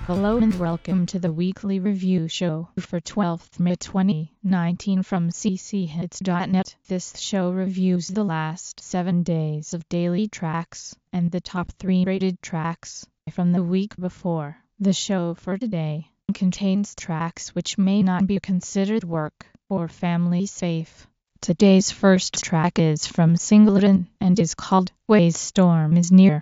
Hello and welcome to the weekly review show for 12th May 2019 from cchits.net. This show reviews the last 7 days of daily tracks and the top 3 rated tracks from the week before. The show for today contains tracks which may not be considered work or family safe. Today's first track is from Singleton and is called Ways Storm is Near.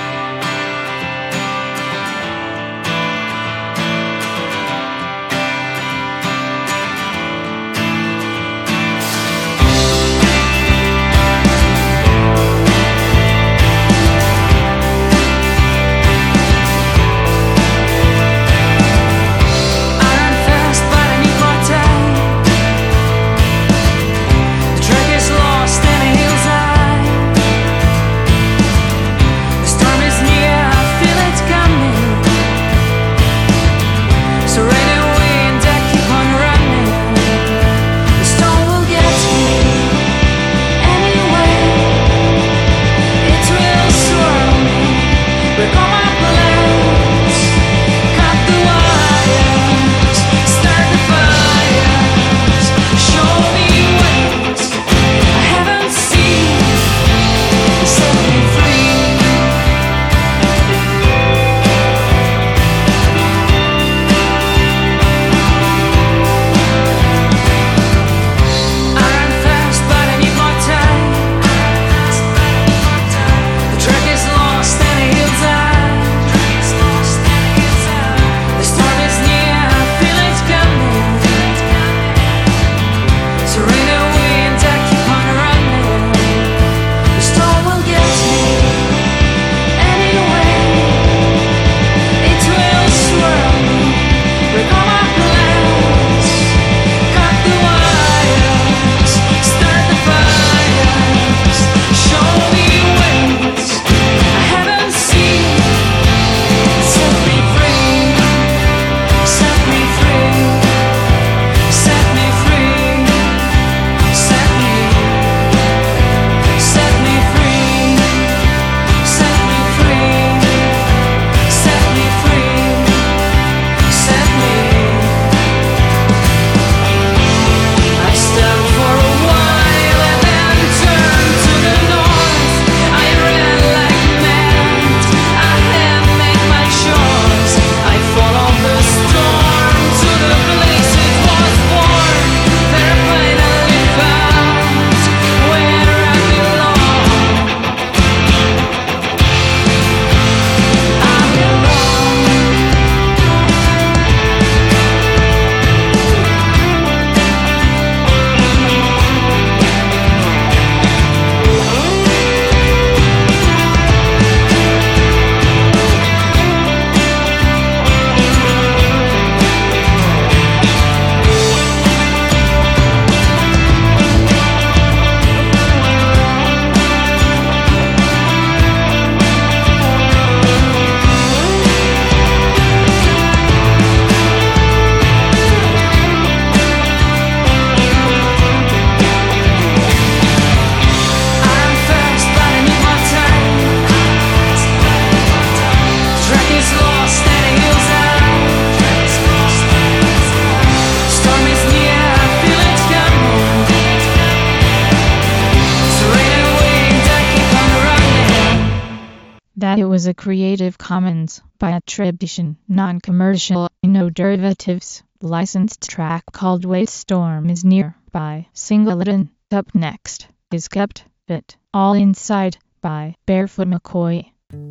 That it was a Creative Commons by attribution, non-commercial, no derivatives, licensed track called Ways Storm is Near by Singleton. Up next is Kept Fit All Inside by Barefoot McCoy.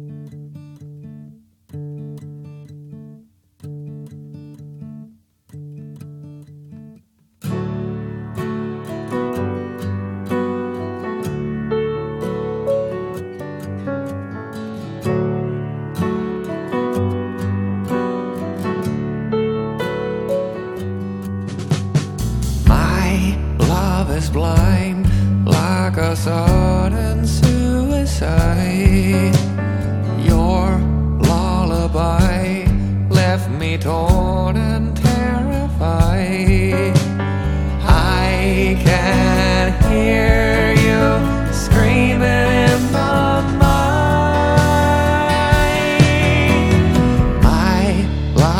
Is blind like a sudden suicide. Your lullaby left me torn and terrified. I can hear you screaming in my mind. My life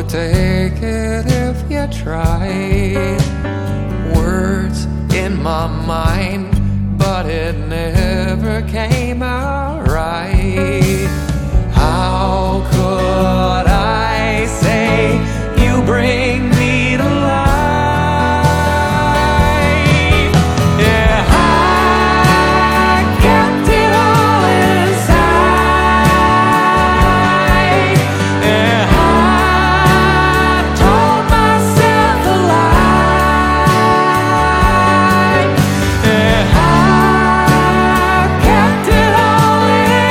would take it if you tried. Words in my mind, but it never came out right. How could I say you bring me to life? Yeah, I kept it all inside. Yeah, I told myself a lie. Yeah, I kept it all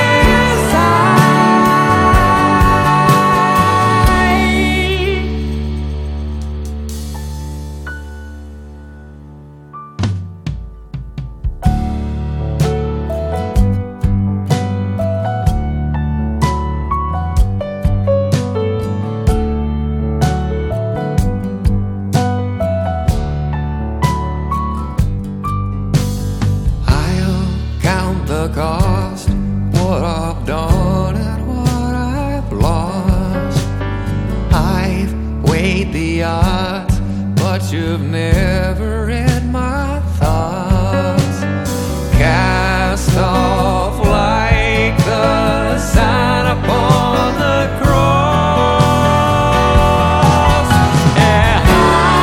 I'll count the cost, what I've done and what I've lost. I've weighed the odds, but you've never read my thoughts. Cast off like the sign upon the cross. Yeah, I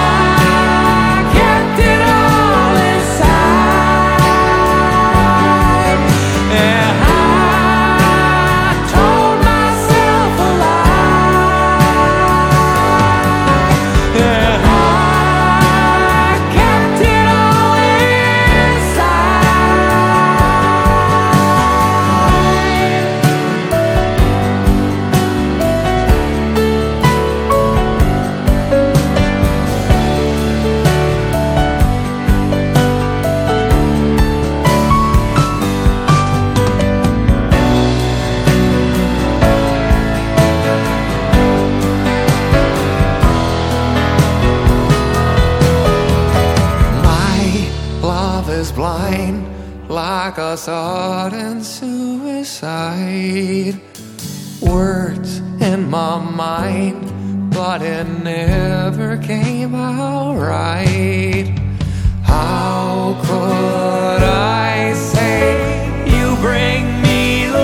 kept it all inside. Yeah, I told myself a lie. Yeah, I kept it all inside. My love is blind, like a sudden suicide. Words in my mind, but it never came out right. How could I say you bring me to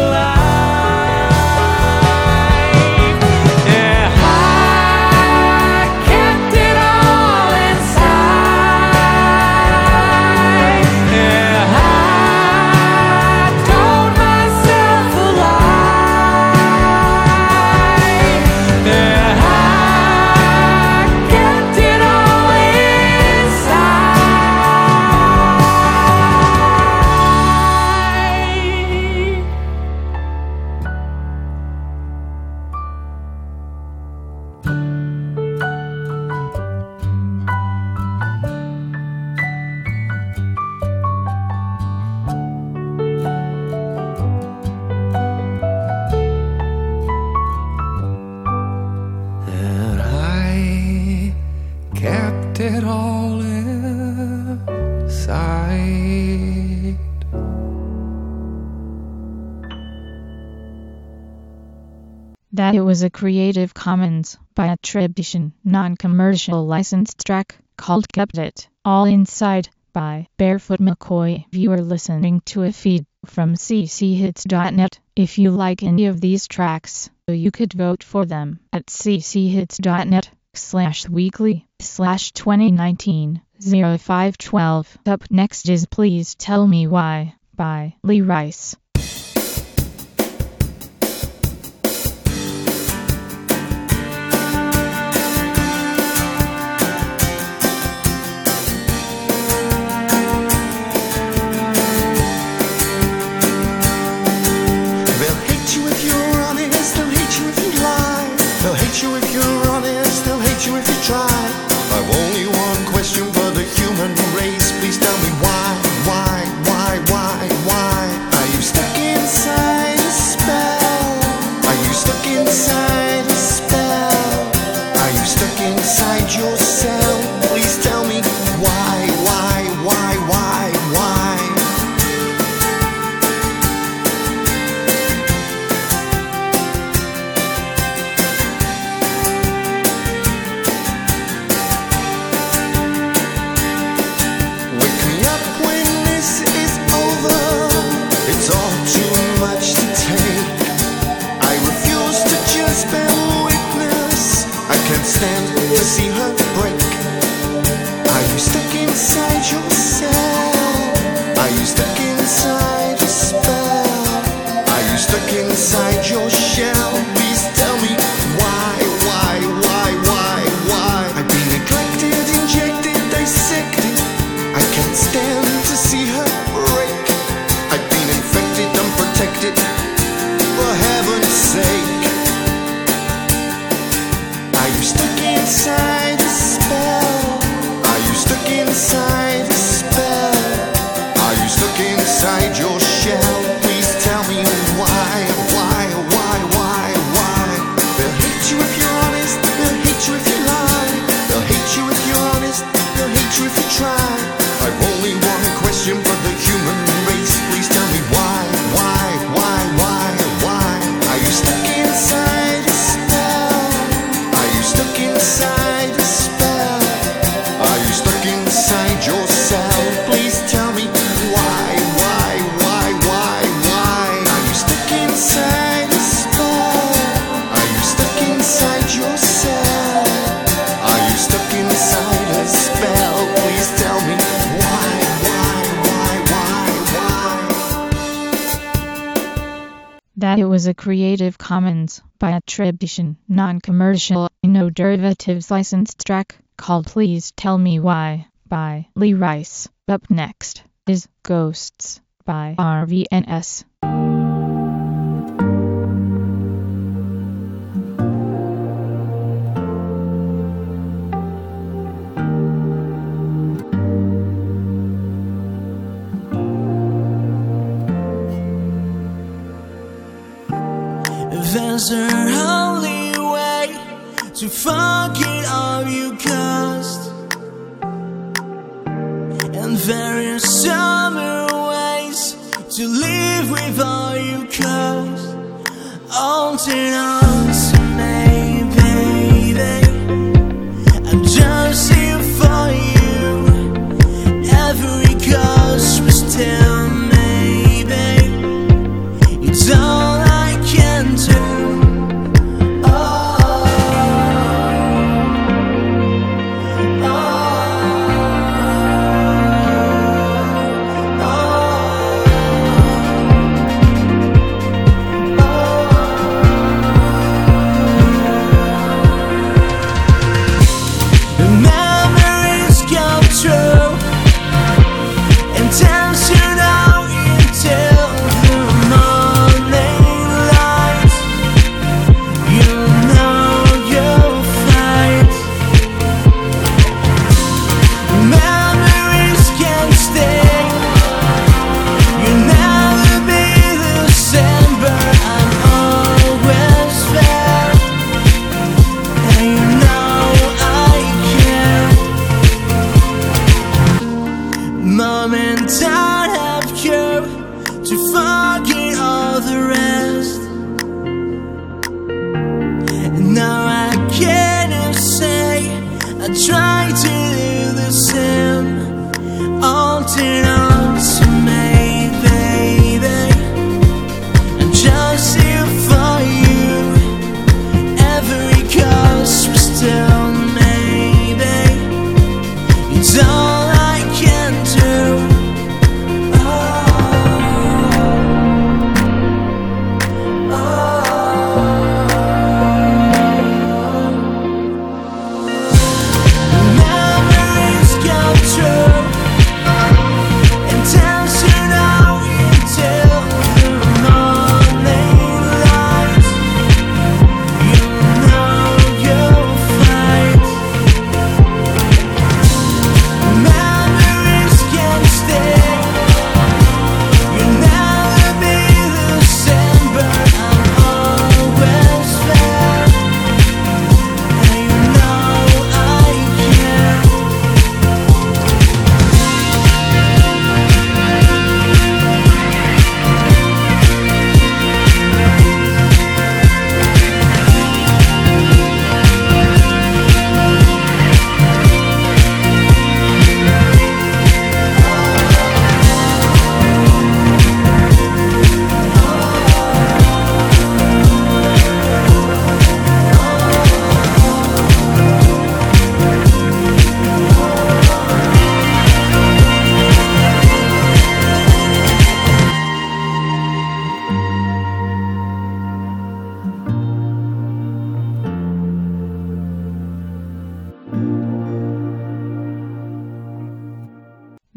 life? Yeah, I kept it all inside. Yeah, I told myself a lie. Yeah, I kept it all and I kept it all inside. That it was a Creative Commons by attribution, non-commercial licensed track called Kept It All Inside by Barefoot McCoy. You are listening to a feed from cchits.net. If you like any of these tracks, you could vote for them at cchits.net/weekly/2019-0512. Up next is Please Tell Me Why by Lee Rice. They'll hate you if you're honest, they'll hate you if you lie. They'll hate you if you're honest, they'll hate you if you try. I've only one question for the human race. Please tell me why? Are you still see her break? Are you stuck inside yourself? Are you stuck inside a spell? Are you stuck inside your shell? Please tell me why? I've been neglected, injected, dissected. I can't stand to see her break. I've been infected, unprotected, for heaven's sake. Are you stuck inside a spell? Are you stuck inside a spell? Are you stuck inside your shell? Please tell me why? They'll hate you if you're honest, they'll hate you if you lie. They'll hate you if you're honest, they'll hate you if you try. I've only one question for the human race. Please tell me why? Are you stuck inside a spell? Are you stuck inside a spell? Are you stuck inside yourself? Please tell me why? Are you stuck inside a spell? Are you stuck inside yourself? Are you stuck inside a spell? Please tell me why? That it was a Creative Commons by attribution, non-commercial, no derivatives licensed track called Please Tell Me Why by Lee Rice. Up next is Ghosts by RVNS. There's a holy way to forget all you caused, and there are summer ways to live with all you caused. Alternate on to me, baby. I'm just here for you. Every cause was still maybe. It's all I can do.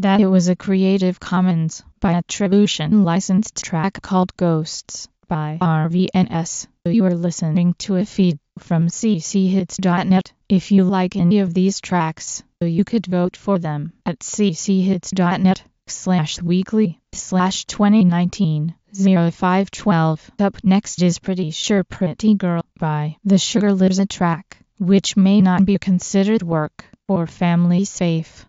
That it was a Creative Commons by attribution licensed track called Ghosts by RVNS. You are listening to a feed from cchits.net. If you like any of these tracks, you could vote for them at cchits.net/weekly/2019-0512. Up next is Pretty Sure Pretty Girl by The Sugar Lips, a track which may not be considered work or family safe.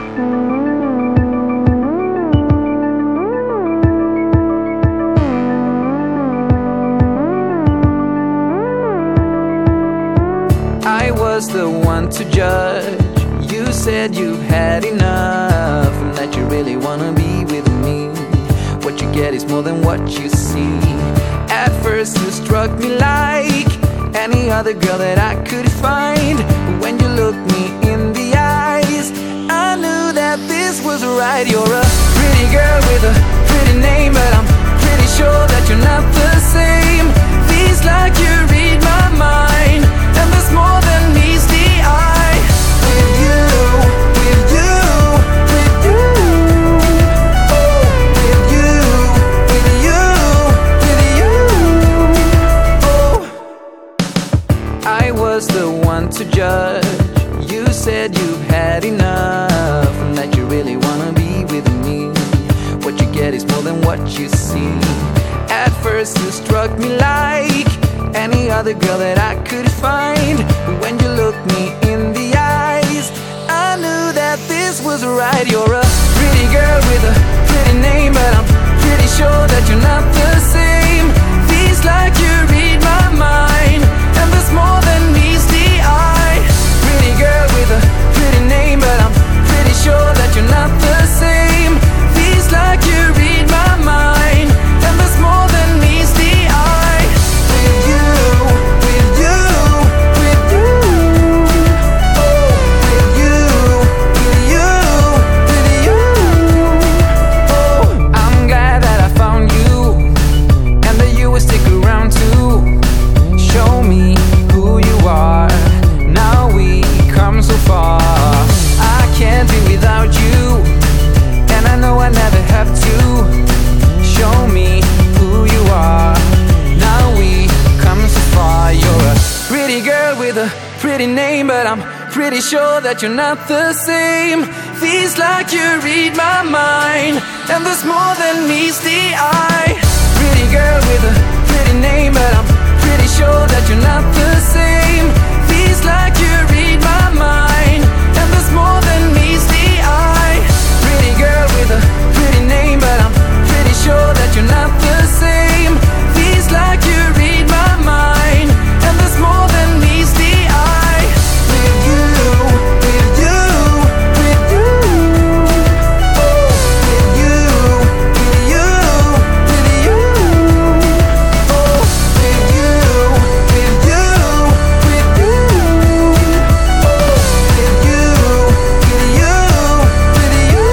I was the one to judge. You said you've had enough and that you really wanna be with me. What you get is more than what you see. At first you struck me like any other girl that I could find. But when you looked me in the eyes, I knew that this was right. You're a pretty girl with a pretty name, but I'm pretty sure that you're not the same. Feels like you read my mind, and there's more than meets the eye. With you, with you, with you. Oh, with you, with you, with you. Oh, I was the one to judge. You said you've had enough and that you really wanna be with me. What you get is more than what you see. At first you struck me like any other girl that I could find. But when you looked me in the eyes, I knew that this was right. You're a pretty girl with a pretty name, but I'm pretty sure that you're not the same. Feels like you read my mind, and there's more than meets the eye. Pretty girl with a pretty name, but I'm pretty sure that you're not the same. Feels like you read my mind, and there's more than meets the eye. With you, with you, with you. Oh, with you, with you, with you. Oh, I'm glad that I found you, and that you will stick around too. Show me who you are. Now we come so far. I can't be without you, and I know I never have to. Show me who you are. Now we come so far. You're a pretty girl with a pretty name, but I'm pretty sure that you're not the same. Feels like you read my mind, and there's more than meets the eye. Pretty girl with a pretty name, but I'm pretty sure that you're not the same. Feels like you read my mind, and there's more than meets the eye. Pretty girl with a pretty name, but I'm pretty sure that you're not the same. Feels like you read my mind, and there's more than meets the eye. With you, with you, with you. Oh, with you, with you, with you. Oh, with you, with you, with you. Oh, with you, with you, with you.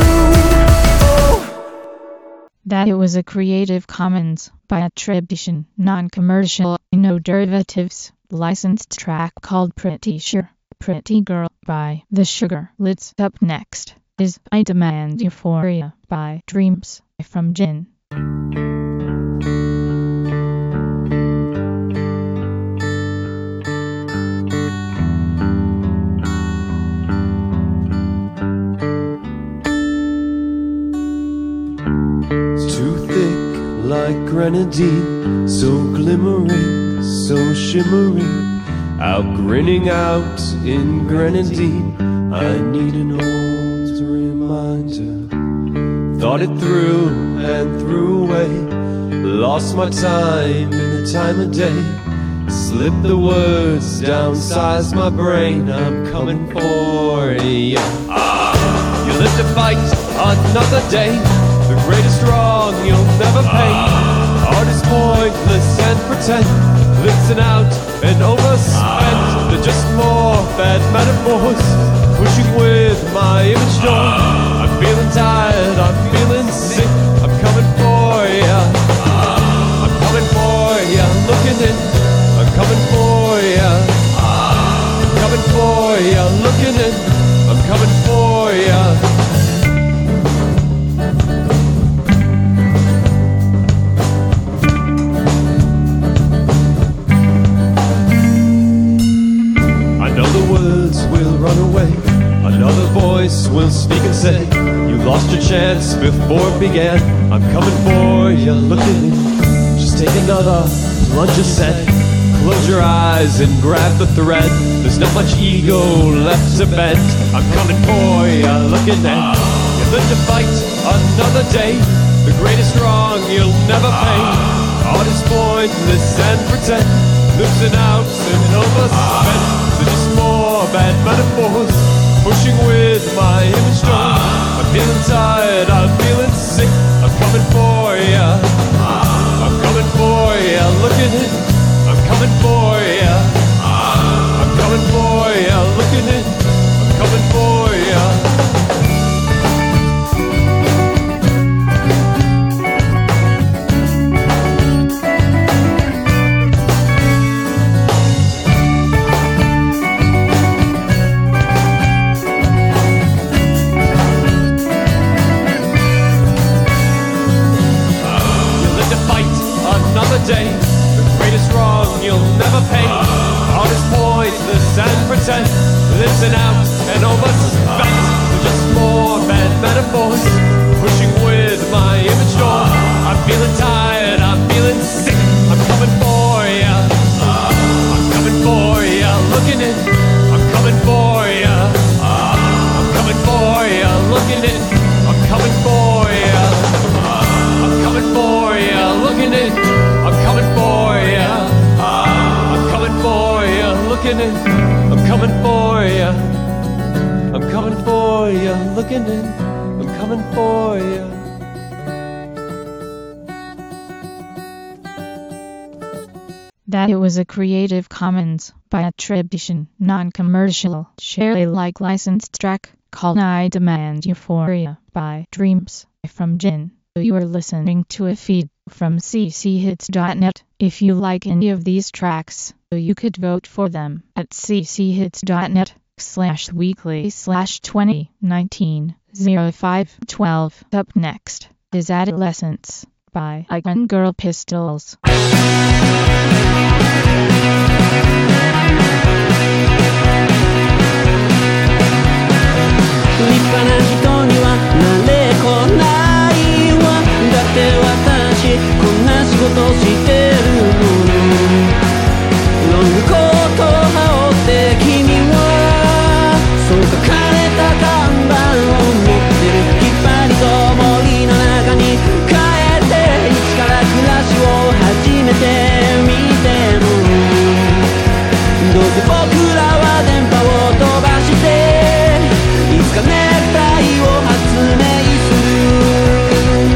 Oh. That it was a Creative Commons by attribution, non-commercial, no derivatives, licensed track called Pretty Sure Pretty Girl by The Sugar Lips. Up next is I Demand Euphoria by Dreams from Jin. It's too thick like grenadine, so glimmering, so shimmering, out grinning out in grenadine. I need an old reminder. Thought it through and threw away, lost my time in the time of day. Slipped the words, downsized my brain. I'm coming for you. You live to fight another day. The greatest wrong you'll never pay. Art is pointless and pretend. Listen out and overspent. They're just more bad metaphors, pushing with my image door. I'm feeling tired, I'm feeling sick. I'm coming for ya. I'm coming for ya. Looking in. I'm coming for ya. I'm coming for ya. Looking in. I'm coming for ya. chance before it began. I'm coming for you, look at me. Just take another plunge of scent. Close your eyes and grab the thread. There's not much ego left to bend. I'm coming for you, look at me. You live to fight another day. The greatest wrong you'll never pay. Art is pointless and pretend. Losing out and overspent. So just more bad metaphors. Pushing with my image drawn. I'm feeling tired, I'm feeling sick. I'm coming for ya. I'm coming for ya, look at it. I'm coming for ya. I'm coming for ya, look at it. I'm coming for ya. Day, the greatest wrong you'll never pay. All is pointless and pretend. Listen out and overspent. Just more bad metaphors. Pushing with my image door. I'm feeling tired, I'm feeling sick. I'm coming for ya. I'm coming for ya. Look at it. I'm coming for ya. I'm coming for ya. Look at it. I'm coming for ya. I'm coming for ya. Look at it. I'm coming for ya. I'm coming for ya. Look at it. I'm coming for ya. I'm coming for ya. Look at it. I'm coming for ya. That it was a Creative Commons by attribution, non-commercial, share Alike licensed track called I Demand Euphoria by Dreams from Jin. You are listening to a feed from cchits.net. If you like any of these tracks, you could vote for them at cchits.net/weekly/2019-05-12. Up next is Adolescence by Icon Girl Pistols. 立派な人にはなれこないわ。だって私こんな仕事してるのに。ロングコート羽織って君はそう書かれた看板を持ってる。きっぱりと森の中に帰って一から暮らしを始めてみても、どうせ僕らは電波を飛ばしていつか熱帯を発明する。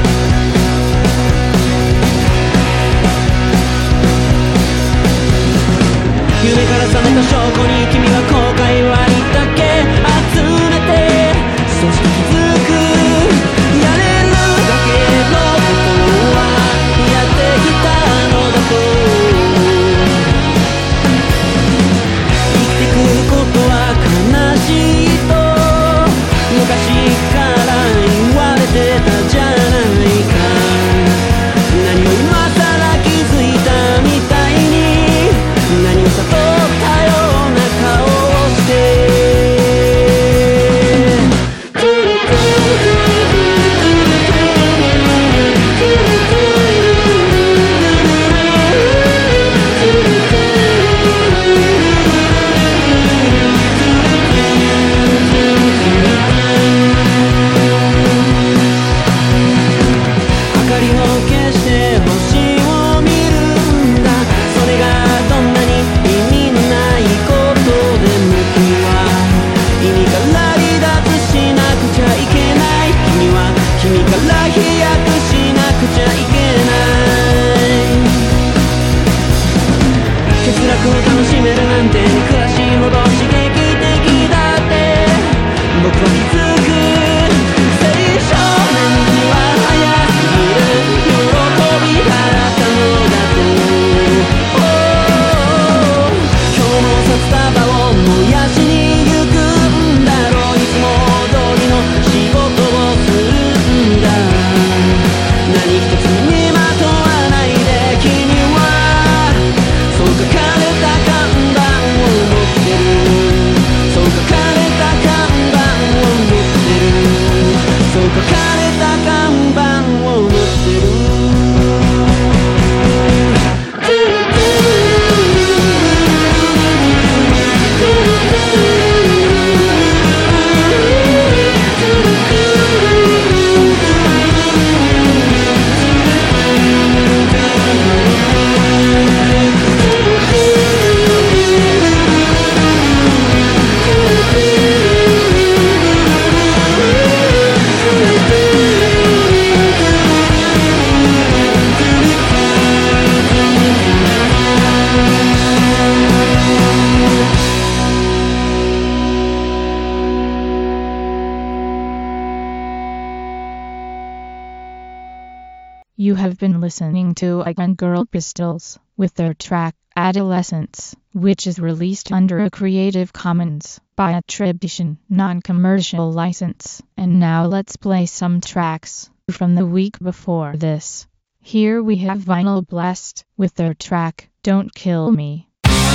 夢から覚めた証拠に君は後悔割だけ集めて、そして気づくやれるだけのことはやってきたのだと。生きてくことは悲しいと昔から言われてたじゃないか。何を今さら気づいたみたいに、何を悟ったような顔をして。明かりを消して星を見るんだ。それがどんなに意味のないことでも君は意味から離脱しなくちゃいけない。君は君から飛躍しなくちゃいけない。欠落を楽しめるなんて暮らしほど刺激的だって僕は気づく。青少年には早すぎる喜び払ったのだと。今日も札束を燃やしに行くんだろう。いつも通りの仕事をするんだ。 You have been listening to Icon Girl Pistols with their track Adolescence, which is released under a Creative Commons by attribution, non-commercial license. And now let's play some tracks from the week before this. Here we have Vinyl Blast with their track Don't Kill Me.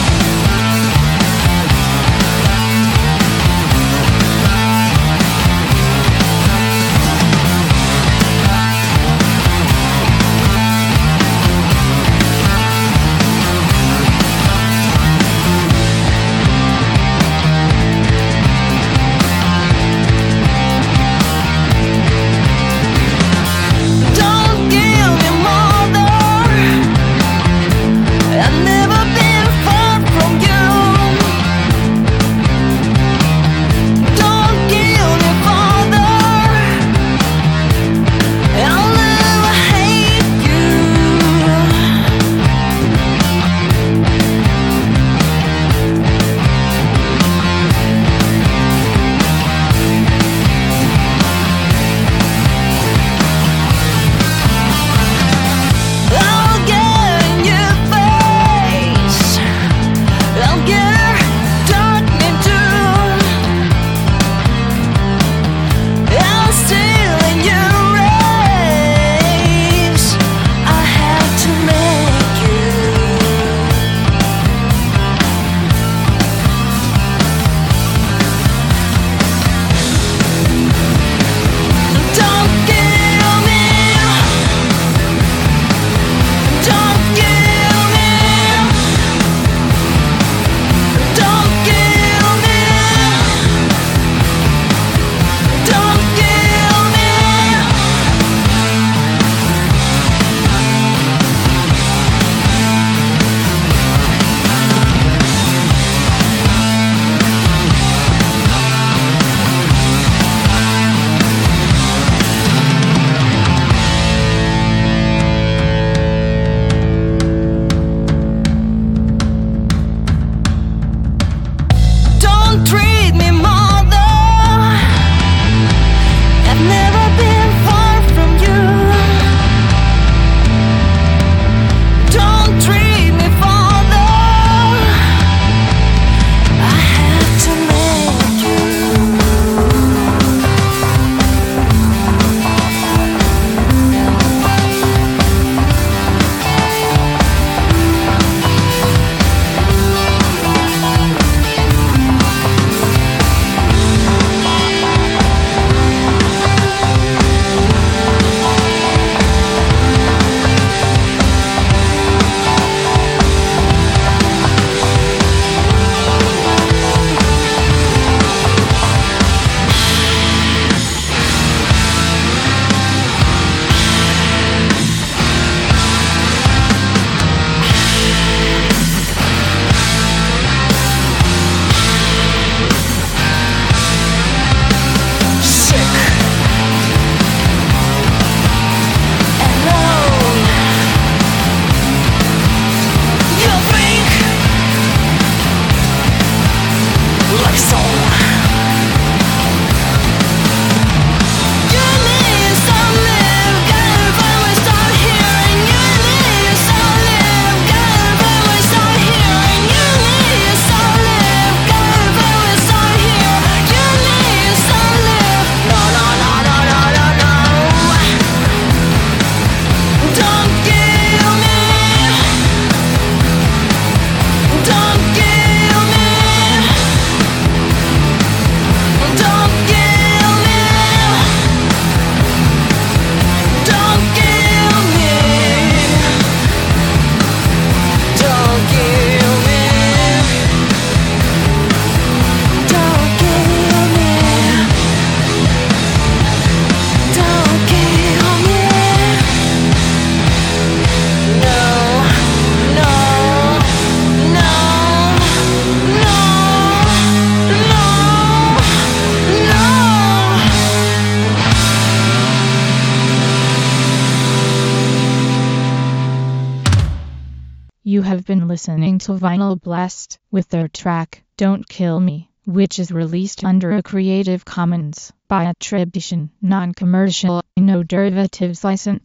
You have been listening to Vinyl Blast with their track Don't Kill Me, which is released under a Creative Commons by attribution, non-commercial, no derivatives license.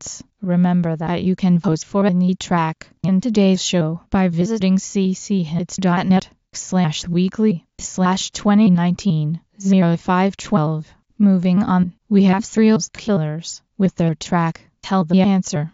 Remember that you can vote for any track in today's show by visiting cchits.net/weekly/2019-0512. Moving on, we have Serial Killers with their track, Tell the Answer.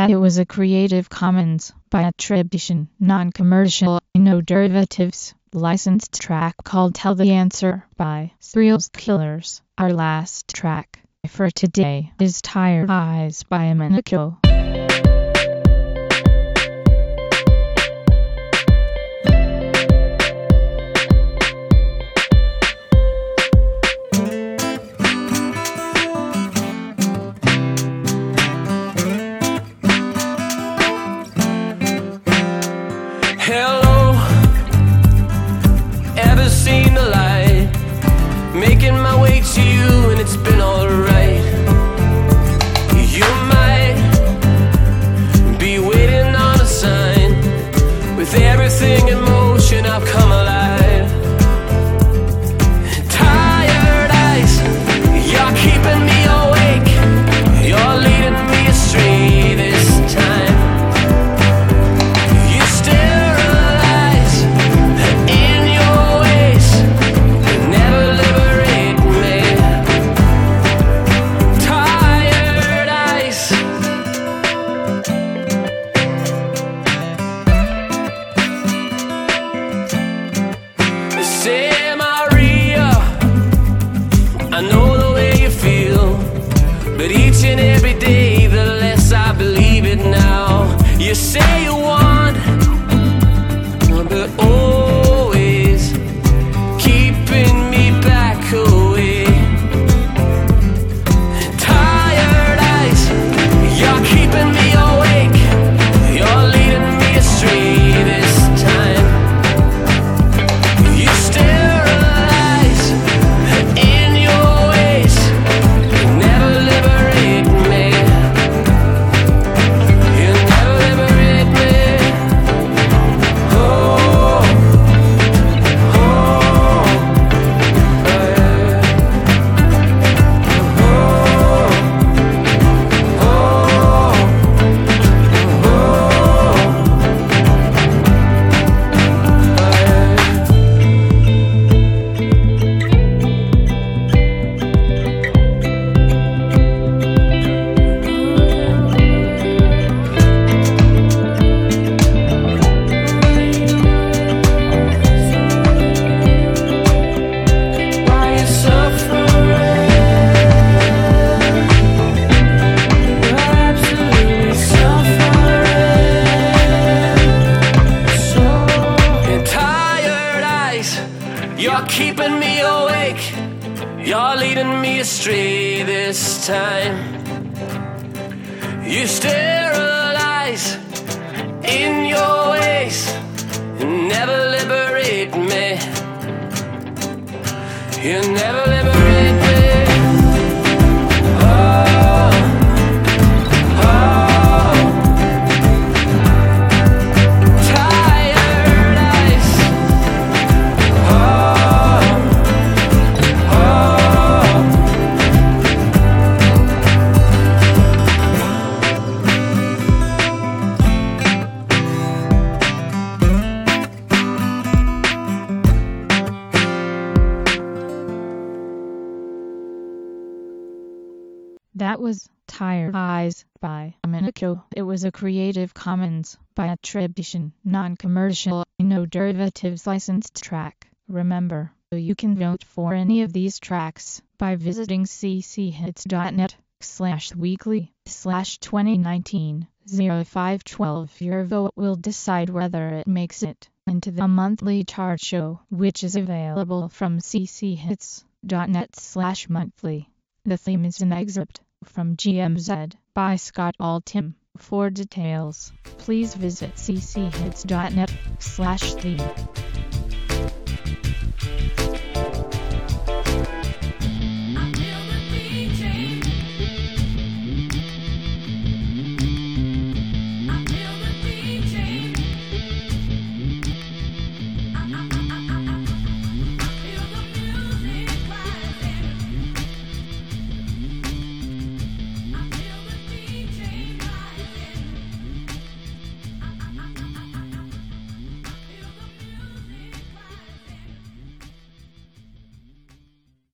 that it was a Creative Commons by attribution, non-commercial, no derivatives, licensed track called Tell the Answer by Serial Killers. Our last track for today is Tired Eyes by Minako. Hello, ever seen the light? Making my way to you and it's been alright. You might be waiting on a sign. With everything in motion I've come alive. Tired eyes, you're keeping me awake. You're leading me astray this time. But each and every day, the less I believe it now. You say you want, but always keeping me back away. Tired eyes, you're keeping me awake. You're leading me astray this time. You sterilize in your ways. Never liberate me. You never liberate me. Oh, oh, why you suffering? You're absolutely suffering. So tired eyes, you're keeping me awake. You're leading me astray this time. You sterilize in your ways and never liberate me. You never liberate me. Oh, oh. Tired eyes. Oh, oh. That was Tired Eyes by Minako. It was a Creative Commons by attribution, non-commercial, no derivatives licensed track. Remember, you can vote for any of these tracks by visiting cchits.net/weekly/2019-0512. Your vote will decide whether it makes it into the monthly chart show, which is available from cchits.net/monthly. The theme is an excerpt from GMZ by Scott Altham. For details, please visit cchits.net/theme.